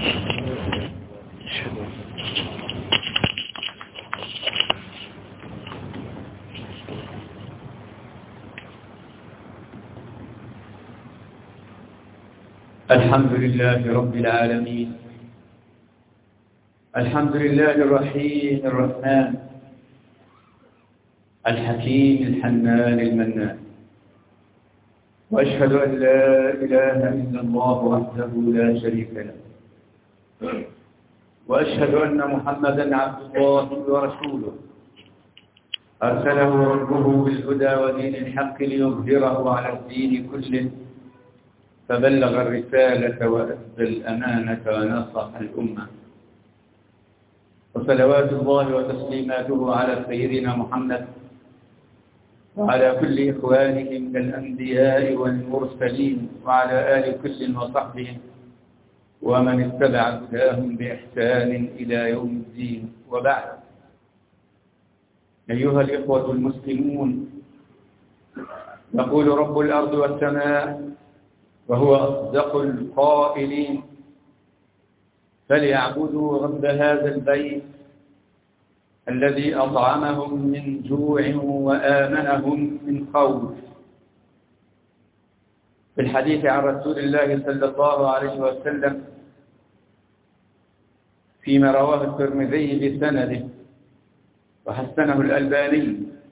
الحمد لله رب العالمين. الحمد لله الرحيم الرحمن الحكيم الحنان المنان. وأشهد أن لا إله إلا الله وحده لا شريك له، وأشهد أن محمدا عبد الله ورسوله أرسله ربه بالهدى ودين الحق ليظهره على الدين كله، فبلغ الرسالة وأدى الأمانة ونصح الأمة. وصلوات الله وتسليماته على سيدنا محمد وعلى كل إخوانه من الأنبياء والمرسلين وعلى آل كل وصحبه ومن اتبع هداهم بإحسان إلى يوم الدين. وبعد، أيها الإخوة المسلمون، يقول رب الأرض والسماء وهو أصدق القائلين: فليعبدوا رب هذا البيت الذي أطعمهم من جوع وآمنهم من خوف. في الحديث عن رسول الله صلى الله عليه وسلم فيما رواه الترمذي بسنده وحسنه الألباني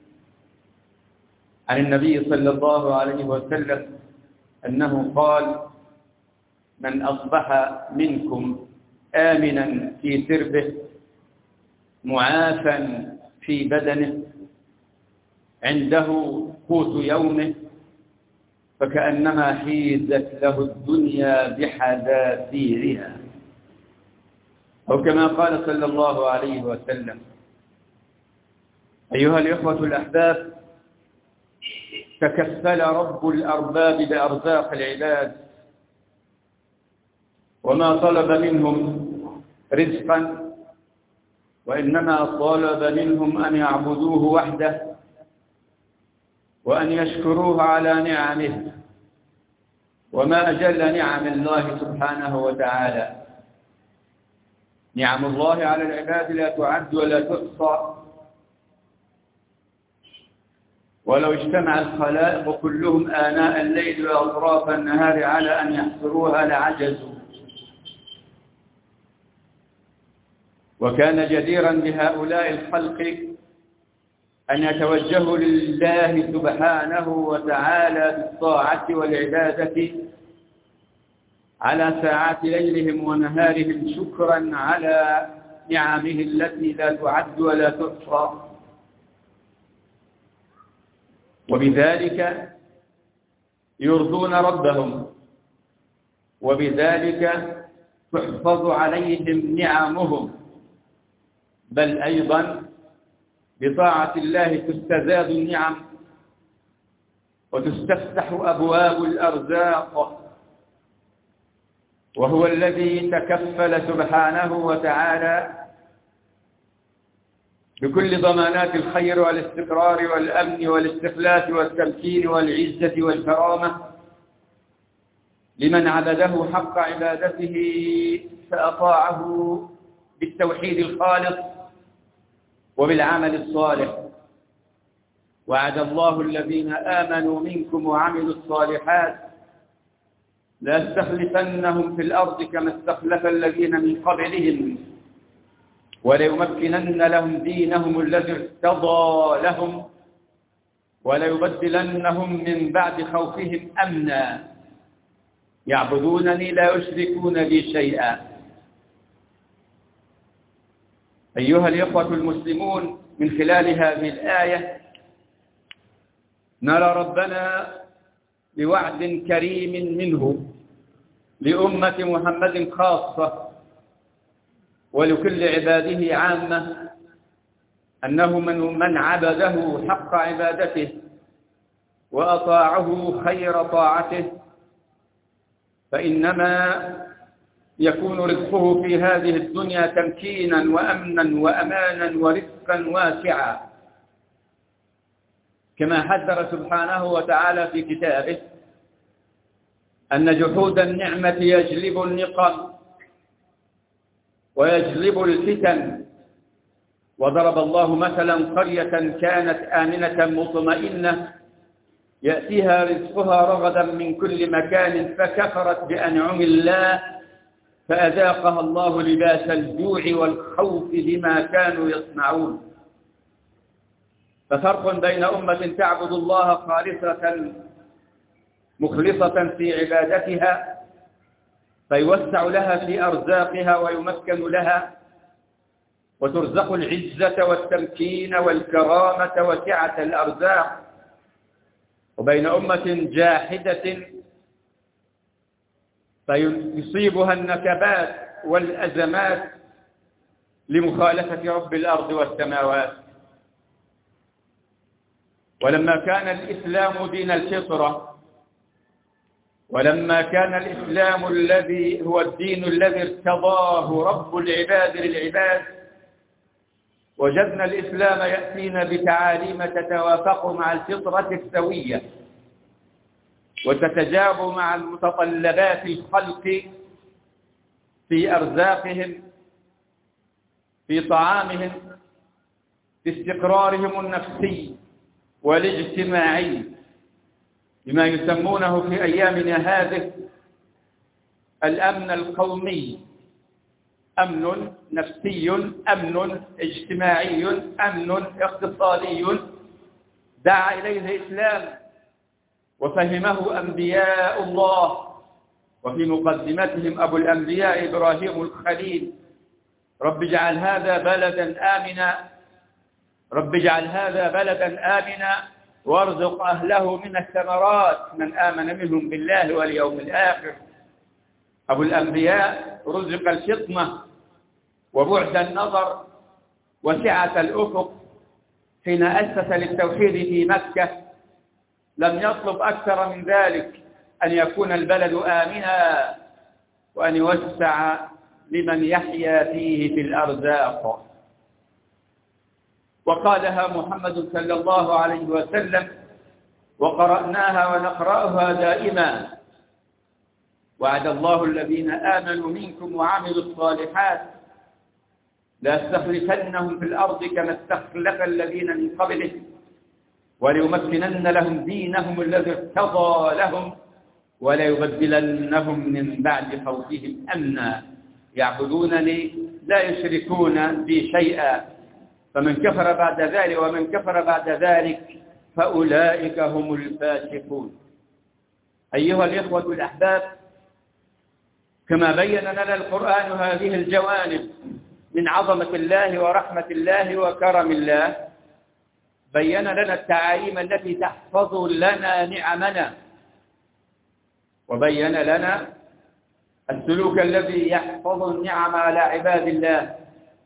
عن النبي صلى الله عليه وسلم أنه قال: من أصبح منكم آمنا في سربه معافا في بدنه عنده قوت يومه فكأنما حيزت له الدنيا بحذافيرها، أو كما قال صلى الله عليه وسلم. أيها الإخوة الأحباب، تكفل رب الأرباب بأرزاق العباد، وما طلب منهم رزقا، وإنما طلب منهم أن يعبدوه وحده وأن يشكروه على نعمه. وما أجل نعم الله سبحانه وتعالى. نعم الله على العباد لا تعد ولا تحصى، ولو اجتمع الخلائق كلهم آناء الليل وأطراف النهار على أن يحصروها لعجزوا. وكان جديرا بهؤلاء الخلق أن يتوجهوا لله سبحانه وتعالى بالطاعة والعبادة على ساعات ليلهم ونهارهم، شكرا على نعمه التي لا تعد ولا تحصى. وبذلك يرضون ربهم، وبذلك تحفظ عليهم نعمهم، بل أيضا بطاعة الله تستزاد النعم وتستفتح أبواب الأرزاق. وهو الذي تكفل سبحانه وتعالى بكل ضمانات الخير والاستقرار والأمن والاستخلاف والتمكين والعزة والكرامة لمن عبده حق عبادته فأطاعه بالتوحيد الخالص وبالعمل الصالح. وعد الله الذين آمنوا منكم وعملوا الصالحات ليستخلفنهم في الأرض كما استخلف الذين من قبلهم وليمكنن لهم دينهم الذي ارتضى لهم وليبدلنهم من بعد خوفهم أمنا يعبدونني لا يشركون بي شيئا. أيها الإخوة المسلمون، من خلال هذه الآية نرى ربنا بوعد كريم منه لأمة محمد خاصة ولكل عباده عامة، أنه من عبده حق عبادته وأطاعه خير طاعته فإنما يكون رزقه في هذه الدنيا تمكينا وأمنا وأمانا ورزقا واسعا، كما حذر سبحانه وتعالى في كتابه أن جحود النعمة يجلب النقم، ويجلب الفتن. وضرب الله مثلا قرية كانت آمنة مطمئنة يأتيها رزقها رغدا من كل مكان فكفرت بأنعم الله فأذاقها الله لباس الجوع والخوف بما كانوا يصنعون. ففرق بين أمة تعبد الله خالصة مخلصة في عبادتها فيوسع لها في أرزاقها ويمكن لها وترزق العزة والتمكين والكرامة وسعة الأرزاق، وبين أمة جاحدة فيصيبها النكبات والأزمات لمخالفة رب الأرض والسماوات. ولما كان الإسلام دين الفطرة، ولما كان الإسلام الذي هو الدين الذي ارتضاه رب العباد للعباد، وجدنا الإسلام يأتينا بتعاليم تتوافق مع الفطرة السوية وتتجاب مع المتطلبات الخلق في أرزاقهم، في طعامهم، في استقرارهم النفسي والاجتماعي، بما يسمونه في أيامنا هذه الأمن القومي، أمن نفسي، أمن اجتماعي، أمن اقتصادي دعا إليه الإسلام وفهمه أنبياء الله، وفي مقدمتهم أبو الأنبياء إبراهيم الخليل: رب اجعل هذا بلدا آمنا، رب اجعل هذا بلدا آمنا وارزق أهله من الثمرات من آمن منهم بالله واليوم الآخر. أبو الأنبياء رزق الفطنة وبعد النظر وسعة الأفق حين أسس للتوحيد في مكة. لم يطلب أكثر من ذلك، أن يكون البلد آمنا وأن يوسع لمن يحيا فيه في الأرزاق. وقالها محمد صلى الله عليه وسلم وقرأناها ونقرأها دائما: وعد الله الذين آمنوا منكم وعملوا الصالحات ليستخلفنهم في الأرض كما استخلف الذين من قبلهم وليمكنن لهم دينهم الذي ارتضى لهم وليبدلنهم من بعد خوفهم أمنا يعبدونني لا يشركون بي شيئا فمن كفر بعد ذلك ومن كفر بعد ذلك فأولئك هم الفاسقون. أيها الإخوة الأحباب، كما بين لنا القرآن هذه الجوانب من عظمة الله ورحمة الله وكرم الله، بين لنا التعاليم التي تحفظ لنا نعمنا، وبين لنا السلوك الذي يحفظ النعم على عباد الله.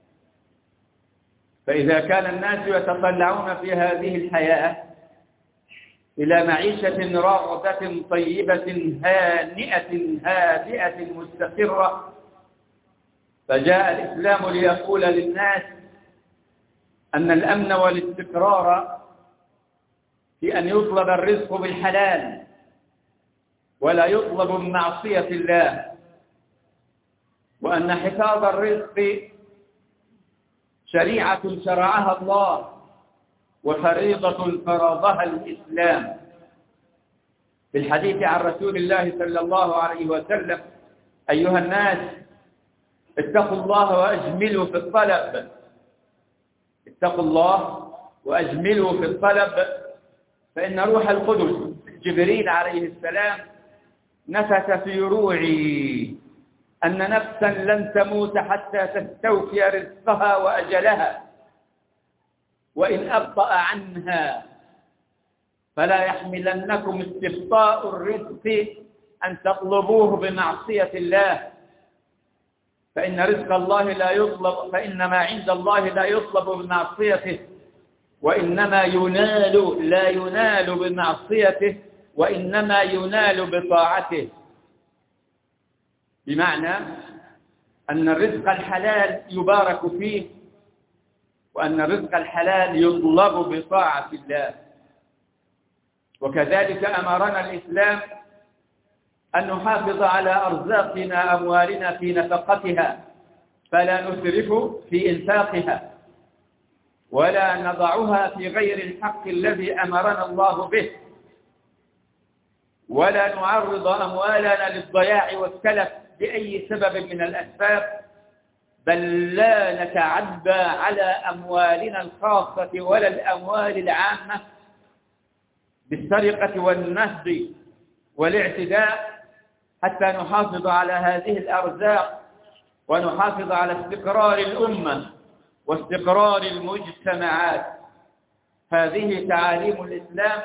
فإذا كان الناس يتطلعون في هذه الحياة إلى معيشة راغدة طيبة هانئة هادئة مستقرة، فجاء الإسلام ليقول للناس أن الأمن والاستقرار في أن يطلب الرزق بالحلال ولا يطلب بمعصية الله، وأن حفاظ الرزق شريعة شرعها الله وفريضة فرضها الإسلام. في الحديث عن رسول الله صلى الله عليه وسلم: أيها الناس اتقوا الله وأجملوا في الطلب، اتقوا الله وأجملوا في الطلب، فإن روح القدس جبريل عليه السلام نفث في روعي أن نفسا لن تموت حتى تستوفي رزقها وأجلها، وإن أبطأ عنها فلا يحملنكم استبطاء الرزق أن تطلبوه بمعصية الله، فإن رزق الله لا يطلب، فإنما عند الله لا يطلب بمعصيته، وإنما لا ينال بمعصيته، وإنما ينال بطاعته. بمعنى أن الرزق الحلال يبارك فيه، وأن الرزق الحلال يطلب بطاعة الله. وكذلك أمرنا الإسلام أن نحافظ على أرزاقنا أموالنا في نفقتها، فلا نسرف في إنفاقها ولا نضعها في غير الحق الذي أمرنا الله به، ولا نعرض أموالنا للضياع والتلف بأي سبب من الأسباب، بل لا نتعدى على أموالنا الخاصة ولا الأموال العامة بالسرقة والنهب والاعتداء، حتى نحافظ على هذه الأرزاق ونحافظ على استقرار الأمة واستقرار المجتمعات. هذه تعاليم الإسلام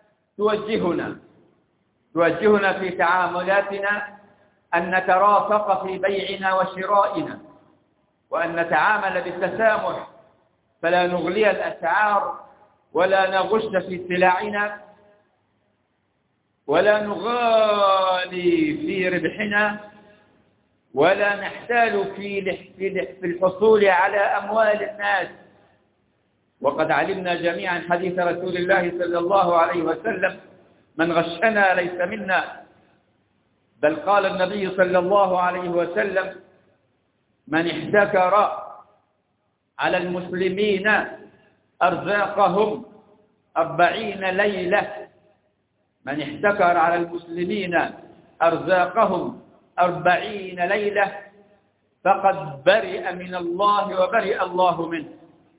توجهنا في تعاملاتنا أن نترافق في بيعنا وشرائنا، وأن نتعامل بالتسامح، فلا نغلي الأسعار ولا نغش في سلعنا ولا نغالي في ربحنا ولا نحتال في الحصول على أموال الناس. وقد علمنا جميعا حديث رسول الله صلى الله عليه وسلم: من غشنا ليس منا. بل قال النبي صلى الله عليه وسلم: من احتكر على المسلمين أرزاقهم 40 ليلة، من احتكر على المسلمين أرزاقهم 40 ليلة فقد برئ من الله وبرئ الله منه.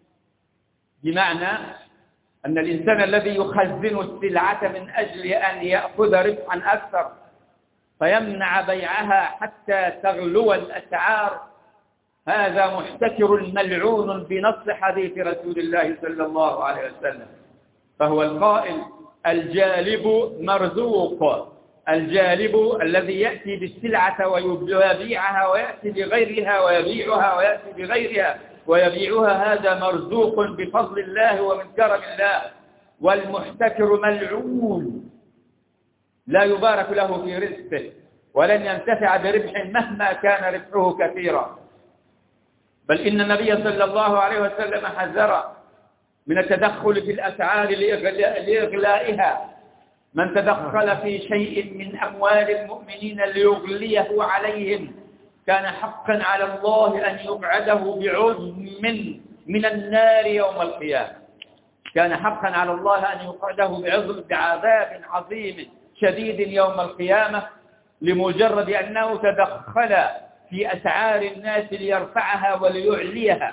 بمعنى أن الإنسان الذي يخزن السلعة من أجل أن يأخذ ربحا أكثر فيمنع بيعها حتى تغلو الأسعار، هذا محتكر ملعون بنص حديث رسول الله صلى الله عليه وسلم. فهو القائل: الجالب مرزوق. الجالب الذي يأتي بالسلعة ويبيعها ويأتي بغيرها ويبيعها ويأتي بغيرها ويبيعها، هذا مرزوق بفضل الله ومن كرم الله. والمحتكر ملعون لا يبارك له في رزقه ولن ينتفع بربح مهما كان ربحه كثيرا. بل إن النبي صلى الله عليه وسلم حذر من التدخل في الأسعار لإغلائها. من تدخل في شيء من أموال المؤمنين ليغليه عليهم كان حقا على الله أن يقعده بعظم من النار يوم القيامة. كان حقا على الله أن يقعده بعذاب عظيم شديد يوم القيامة لمجرد أنه تدخل في أسعار الناس ليرفعها وليعليها.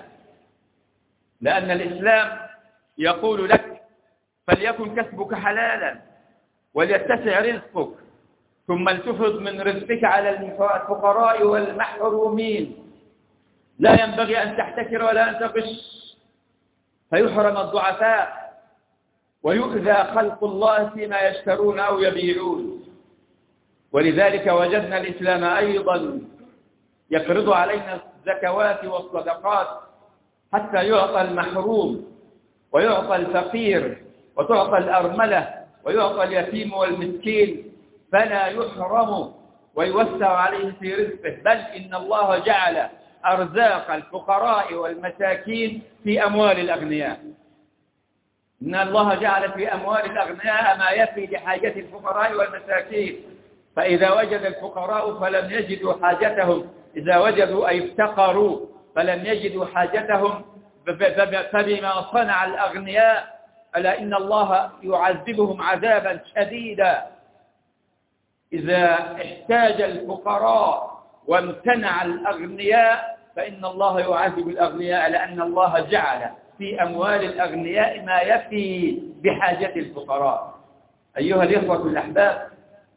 لأن الإسلام يقول لك: فليكن كسبك حلالا وليتسع رزقك، ثم لتفض من رزقك على الفقراء والمحرومين. لا ينبغي أن تحتكر ولا أن تغش فيحرم الضعفاء ويؤذى خلق الله فيما يشترون أو يبيعون. ولذلك وجدنا الإسلام أيضا يفرض علينا الزكوات والصدقات حتى يعطى المحروم ويعطى الفقير وتعطى الأرملة ويعطى اليتيم والمسكين، فلا يحرم ويوسع عليه في رزقه. بل إن الله جعل أرزاق الفقراء والمساكين في أموال الأغنياء. إن الله جعل في أموال الأغنياء ما يفي لحاجة الفقراء والمساكين. فإذا وجد الفقراء فلم يجدوا حاجتهم، إذا وجدوا أي افتقروا فلم يجدوا حاجتهم، فبما صنع الأغنياء ألا إن الله يعذبهم عذابا شديدا. إذا احتاج الفقراء وامتنع الأغنياء فإن الله يعذب الأغنياء، لأن الله جعل في أموال الأغنياء ما يفي بحاجة الفقراء. أيها الإخوة الأحباب،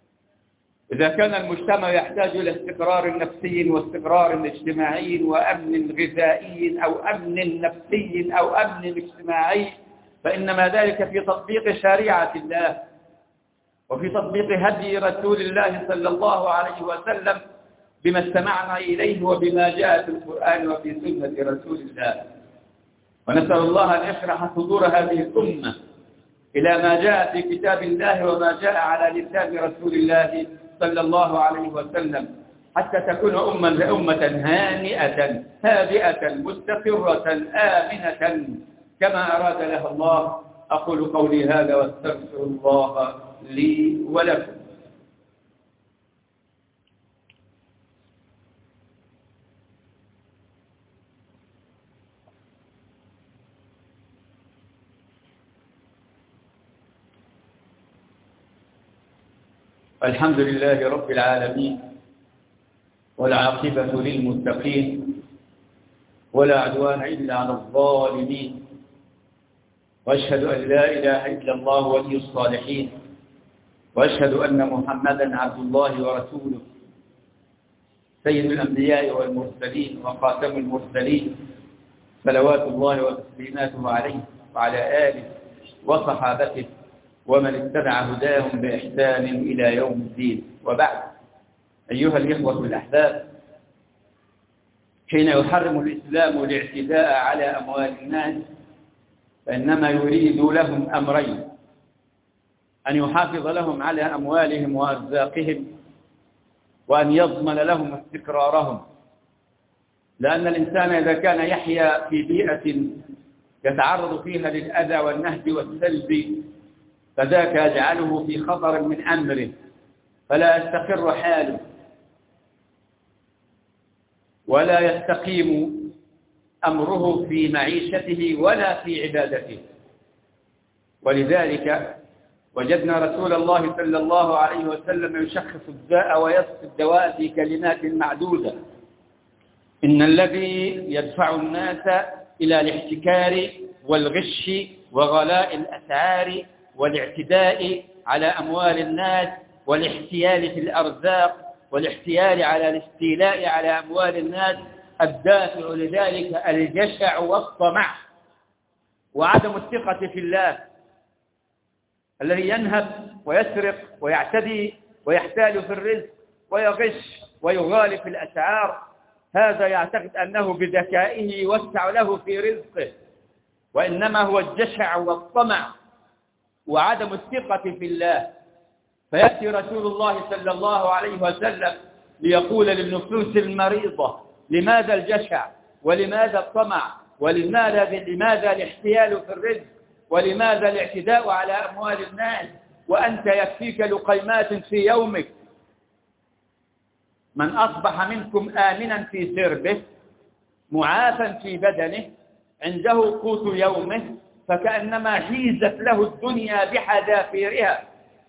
إذا كان المجتمع يحتاج إلى استقرار نفسي واستقرار اجتماعي وأمن غذائي أو أمن نفسي أو أمن اجتماعي، فإنما ذلك في تطبيق شريعة الله وفي تطبيق هدي رسول الله صلى الله عليه وسلم بما استمعنا إليه وبما جاء في القرآن وفي سنة رسول الله. ونسأل الله أن يشرح صدور هذه الأمة إلى ما جاء في كتاب الله وما جاء على لسان رسول الله صلى الله عليه وسلم، حتى تكون أمة هانئة هادئة مستقرة آمنة كما أراد لها الله. أقول قولي هذا واستغفر الله لي ولكم. الحمد لله رب العالمين، والعاقبة للمتقين، ولا عدوان إلا على الظالمين، وأشهد أن لا إله إلا الله ولي الصالحين، وأشهد أن محمدا عبد الله ورسوله سيد الأنبياء والمرسلين وخاتم المرسلين، صلوات الله وتسليماته عليه وعلى آله وصحابته ومن اتبع هداهم بإحسان إلى يوم الدين. وبعد، أيها الإخوة الأحباب، حين يحرم الإسلام الاعتداء على أموال الناس فإنما يريد لهم أمرين: أن يحافظ لهم على أموالهم وأرزاقهم، وأن يضمن لهم استقرارهم، لأن الإنسان إذا كان يحيا في بيئة يتعرض فيها للأذى والنهب والسلب فذاك يجعله في خطر من أمره، فلا يستقر حاله ولا يستقيم أمره في معيشته ولا في عبادته. ولذلك وجدنا رسول الله صلى الله عليه وسلم يشخص الداء ويصف الدواء في كلمات معدودة: إن الذي يدفع الناس إلى الاحتكار والغش وغلاء الأسعار والاعتداء على أموال الناس والاحتيال في الأرزاق والاحتيال على الاستيلاء على أموال الناس، الدافع لذلك الجشع والطمع وعدم الثقة في الله. الذي ينهب ويسرق ويعتدي ويحتال في الرزق ويغش ويغالي في الأسعار، هذا يعتقد أنه بذكائه يوسع له في رزقه، وإنما هو الجشع والطمع وعدم الثقة في الله. فيأتي رسول الله صلى الله عليه وسلم ليقول للنفوس المريضة: لماذا الجشع؟ ولماذا الطمع؟ ولماذا الاحتيال في الرزق؟ ولماذا الاعتداء على أموال الناس وأنت يكفيك لقيمات في يومك؟ من أصبح منكم آمنا في سربه معافا في بدنه عنده قوت يومه فكأنما حيزت له الدنيا بحذافيرها.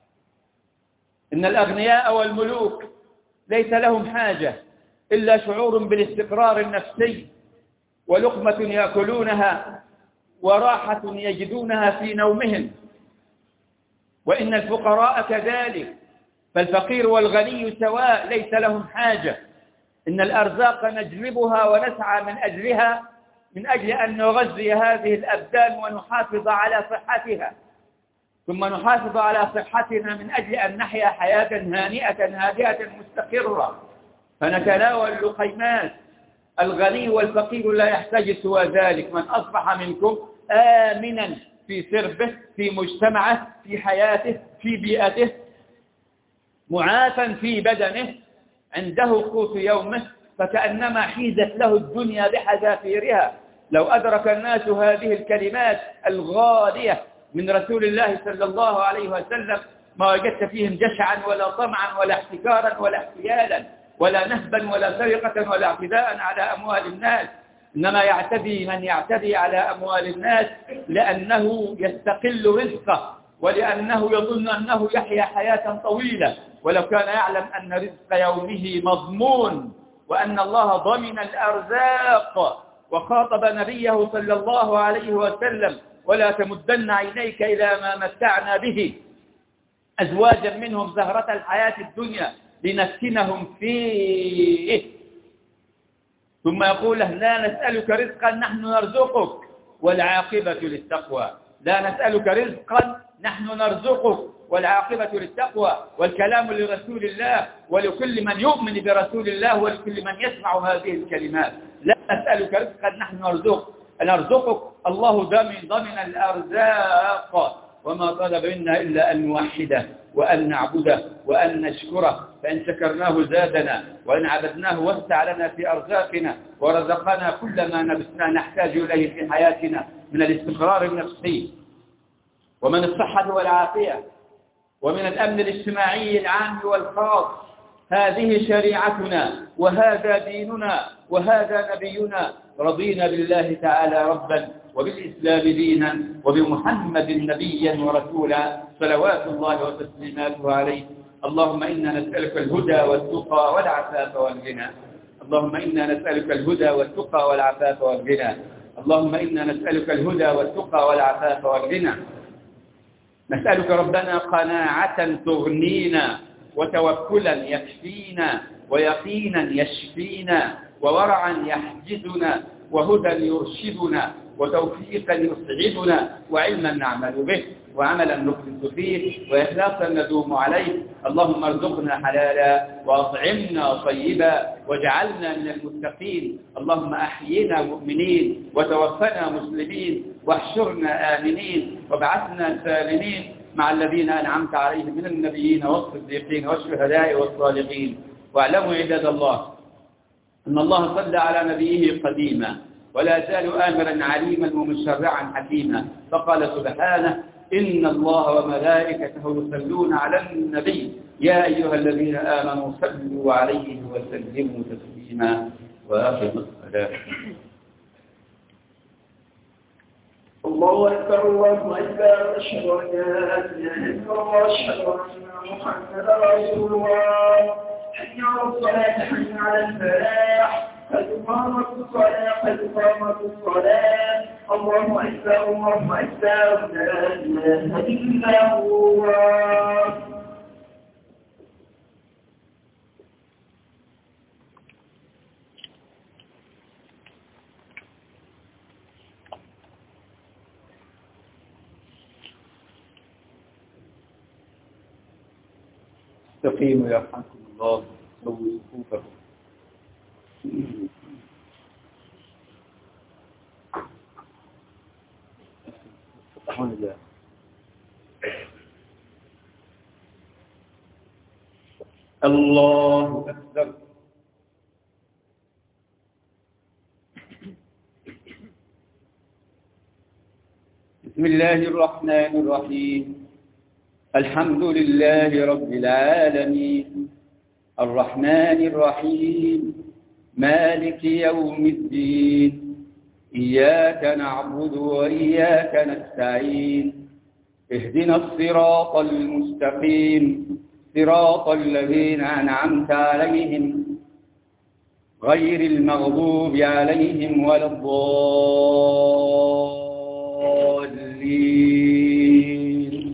إن الأغنياء والملوك ليس لهم حاجة إلا شعور بالاستقرار النفسي ولقمة يأكلونها وراحة يجدونها في نومهم، وإن الفقراء كذلك، فالفقير والغني سواء ليس لهم حاجة. إن الأرزاق نجلبها ونسعى من أجلها من أجل أن نغذي هذه الأبدان ونحافظ على صحتها، ثم نحافظ على صحتنا من أجل أن نحيا حياة هانئة هادئة مستقرة فنتناول لقيمات. الغني والفقير لا يحتاج سوى ذلك: من أصبح منكم آمنا في سربه في مجتمعه في حياته في بيئته معافا في بدنه عنده قوت يومه فكأنما حيزت له الدنيا بحذافيرها. لو أدرك الناس هذه الكلمات الغالية من رسول الله صلى الله عليه وسلم ما وجدت فيهم جشعا ولا طمعا ولا احتكارا ولا احتيالا ولا نهبا ولا سرقة ولا اعتداء على أموال الناس. إنما يعتدي من يعتدي على أموال الناس لأنه يستقل رزقه ولأنه يظن أنه يحيا حياة طويلة، ولو كان يعلم أن رزق يومه مضمون وأن الله ضمن الأرزاق. وخاطب نبيه صلى الله عليه وسلم: ولا تمدن عينيك إلى ما متعنا به أزواجا منهم زهرة الحياة الدنيا لنفتنهم فيه. ثم يقول له: لا نسألك رزقا نحن نرزقك والعاقبة للتقوى. لا نسألك رزقا نحن نرزقك والعاقبة للتقوى. والكلام لرسول الله ولكل من يؤمن برسول الله ولكل من يسمع هذه الكلمات: لا نسألك رزقا نحن نرزقك. الله ضمن الأرزاق، وما طلب منا إلا أن نوحده وأن نعبده وأن نشكره، فإن شكرناه زادنا وإن عبدناه وسع لنا في أرزاقنا ورزقنا كل ما نحتاج إليه في حياتنا من الاستقرار النفسي ومن الصحة والعافية ومن الأمن الاجتماعي العام والخاص. هذه شريعتنا وهذا ديننا وهذا نبينا. رضينا بالله تعالى ربا وبالإسلام دينا وبمحمد نبيا ورسولا صلوات الله وتسليماته عليه اللهم إنا نسألك الهدى والتقى والعفاف والغنى. اللهم إنا نسألك الهدى والتقى والعفاف والغنى. اللهم إنا نسألك الهدى والتقى والعفاف والغنى. نسألك ربنا قناعة تغنينا، وتوكلا يكفينا، ويقينا يشفينا، وورعا يحجزنا، وهدى يرشدنا، وتوفيقا يسعدنا، وعلما نعمل به، وعملا نخلص فيه، وإخلاصا ندوم عليه. اللهم ارزقنا حلالا، وأطعمنا طيبا، واجعلنا من المتقين. اللهم أحينا مؤمنين، وتوفنا مسلمين، واحشرنا آمنين، وابعثنا سالمين مع الذين أنعمت عليهم من النبيين والصديقين والشهداء والصالحين. واعلموا عباد الله أن الله صلى على نبيه قديما، ولا زال آمرا عليما ومشرعا حكيما، فقال سبحانه: إن الله وملائكته يصلون على النبي يا أيها الذين آمنوا صلوا عليه وسلموا تسليما. وآخر الصلاة. الله أكبر الله أكبر، أشهد أن لا إله إلا الله، أشهد أن محمدا رسول الله. حي على الصلاة، حي على الفلاح، قد قامت الصلاة، قد قامت الصلاة. الله أكبر الله أكبر، لا إله إلا الله. استقيموا يرحمكم الله، سووا صفوفكم. الله أكبر. بسم الله الرحمن الرحيم. الحمد لله رب العالمين، الرحمن الرحيم، مالك يوم الدين، إياك نعبد وإياك نستعين، اهدنا الصراط المستقيم، صراط الذين أنعمت عليهم غير المغضوب عليهم ولا الضالين.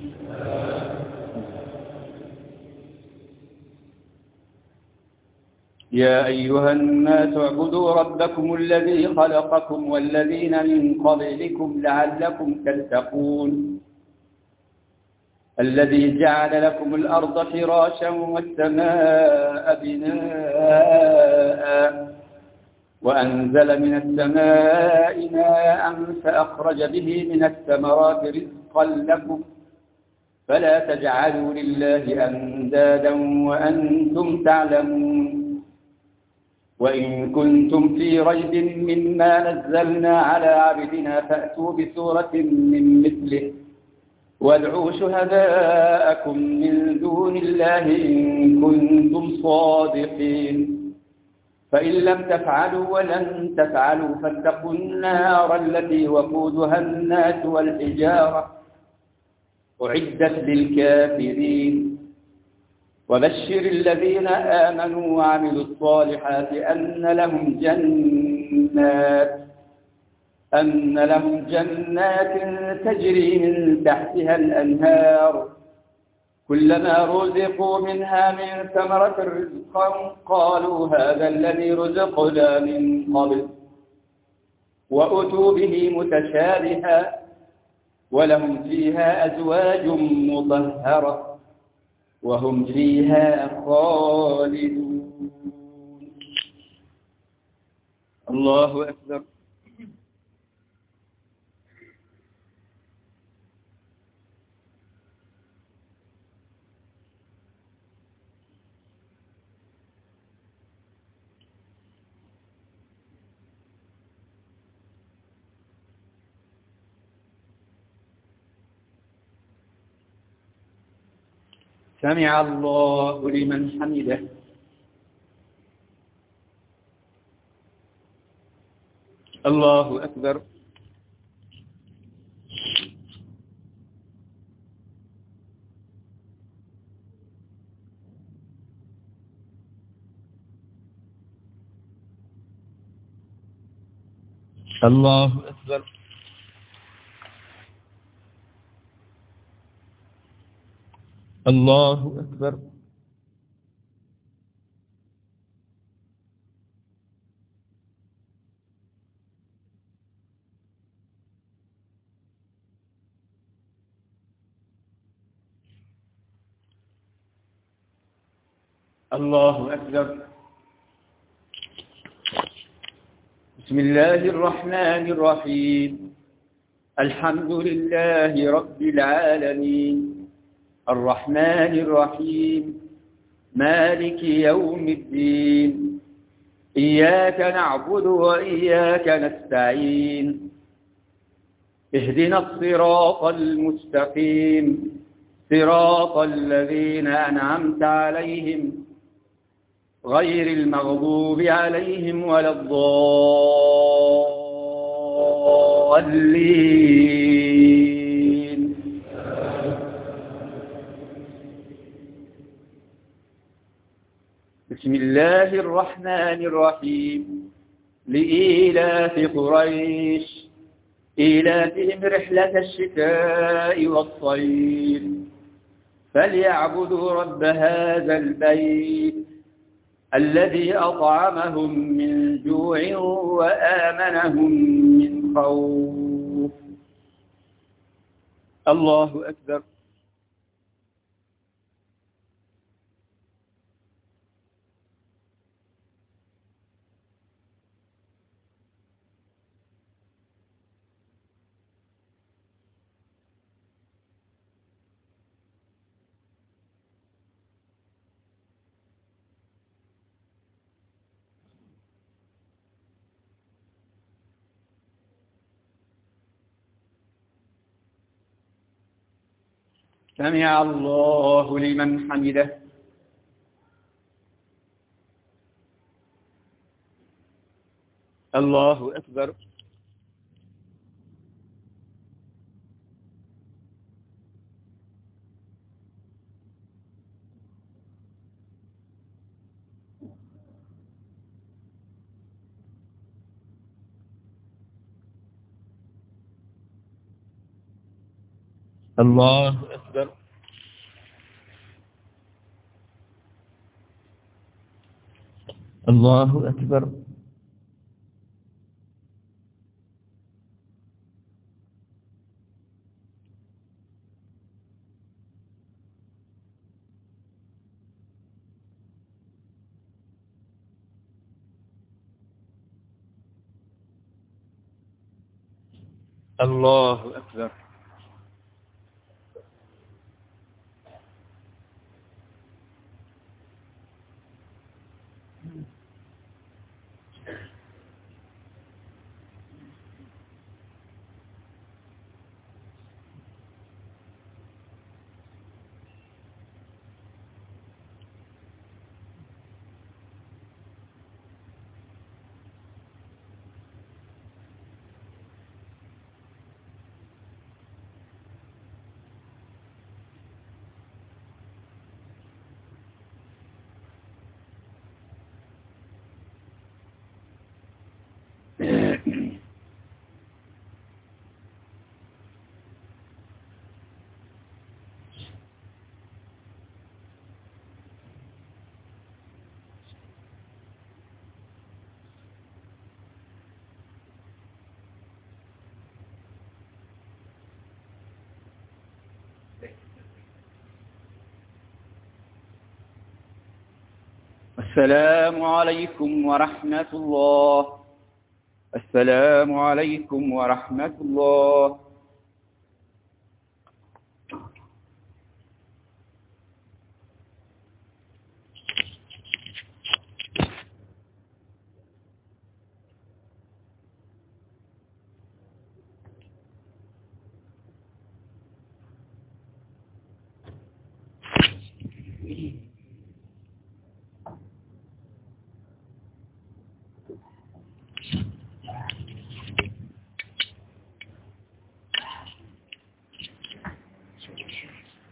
يا أيها الناس اعبدوا ربكم الذي خلقكم والذين من قبلكم لعلكم تتقون، الذي جعل لكم الأرض فراشا والسماء بناء، وأنزل من السماء ماء فأخرج به من الثمرات رزقا لكم، فلا تجعلوا لله أندادا وأنتم تعلمون. وإن كنتم في ريب مما نزلنا على عبدنا فأتوا بسورة من مثله وادعوا شهداءكم من دون الله إن كنتم صادقين، فإن لم تفعلوا ولن تفعلوا فاتقوا النار التي وقودها الناس والحجارة أعدت للكافرين. وبشر الذين آمنوا وعملوا الصالحات أن لهم جنات تجري من تحتها الأنهار، كلما رزقوا منها من ثمرة رزقا قالوا هذا الذي رزقنا من قبل، وأتوا به متشابها، ولهم فيها أزواج مطهرة وهم فيها خالدون. الله أكبر. سمع الله لمن حمده. الله أكبر. الله أكبر. الله أكبر. الله أكبر. بسم الله الرحمن الرحيم. الحمد لله رب العالمين الرحمن الرحيم مالك يوم الدين إياك نعبد وإياك نستعين اهدنا الصراط المستقيم صراط الذين أنعمت عليهم غير المغضوب عليهم ولا الضالين. بسم الله الرحمن الرحيم لإيلاف قريش إيلافهم رحلة الشتاء والصيف فليعبدوا رب هذا البيت الذي أطعمهم من جوع وآمنهم من خوف. الله أكبر. سمع الله لمن حمده. الله أكبر. الله أكبر. الله أكبر. الله أكبر. السلام عليكم ورحمة الله. السلام عليكم ورحمة الله.